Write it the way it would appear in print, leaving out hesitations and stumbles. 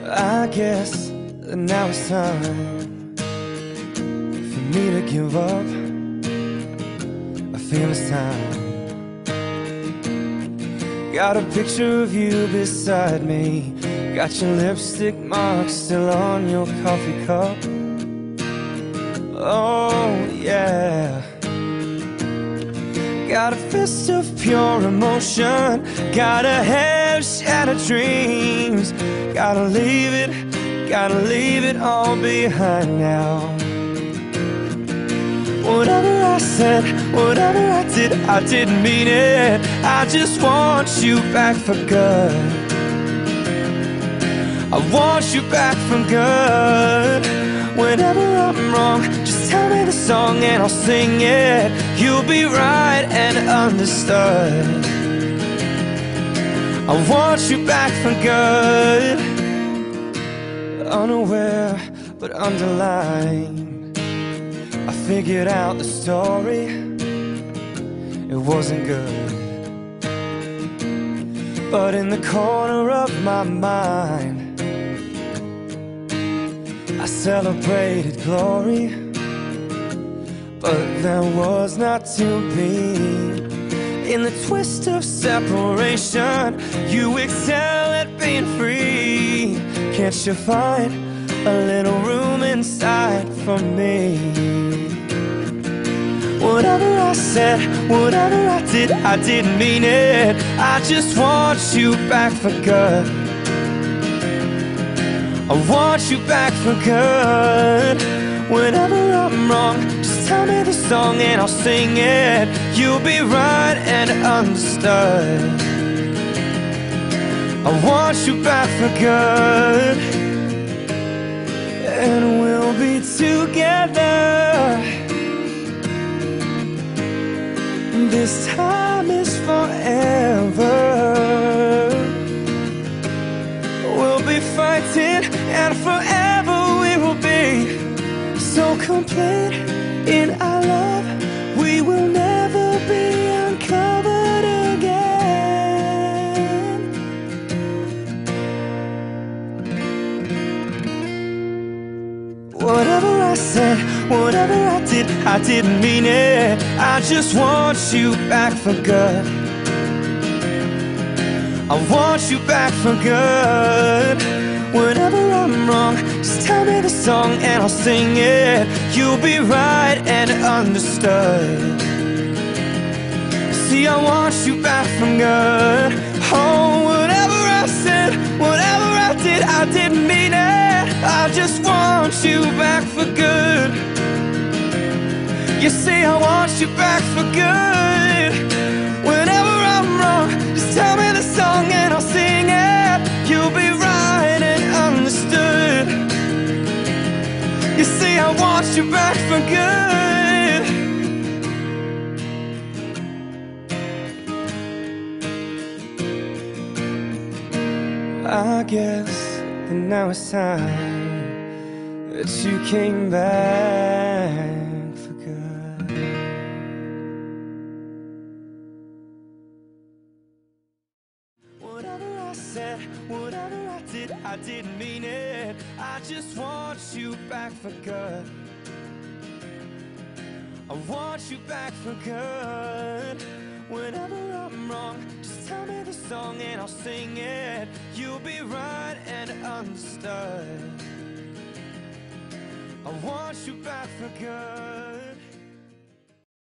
I guess that now it's time for me to give up. I feel it's time. Got a picture of you beside me. Got your lipstick marks still on your coffee cup. Oh yeah. Got a fist of pure emotion. Gotta have shattered dreams. Gotta leave it all behind now. Whatever I said, whatever I did, I didn't mean it. I just want you back for good. I want you back for good. Whenever I'm wrong, just tell me the song and I'll sing it. You'll be right and understood. I want you back for good. Unaware but underlined, I figured out the story. It wasn't good, but in the corner of my mind I celebrated glory. But there was not to be. In the twist of separation, you excel at being free. Can't you find a little room inside for me? Whatever I said, whatever I did, I didn't mean it. I just want you back for good. I want you back for good. Whenever I'm wrong, just tell me the song and I'll sing it. You'll be right and understood. I want you back for good. And we'll be together. This time is forever. We'll be fighting and forever we will be so complete in our love. We will never be uncovered again. Whatever I said, whatever I did, I didn't mean it. I just want you back for good. I want you back for good. Whenever I'm wrong, just tell me the song and I'll sing it. You'll be right and understood. See, I want you back for good. Oh, whatever I said, whatever I did, I didn't mean it. I just want you back for good. You see, I want you back for good. Whenever I'm wrong, just tell me the song and I'll sing it. You'll be right and understood. You see, I want you back for good. I guess that now it's time that you came back for good. Whatever I said, whatever I did, I didn't mean it. I just want you back for good. I want you back for good. Whenever I'm wrong, just tell me the song and I'll sing it. You'll be right and understood. I want you back for good.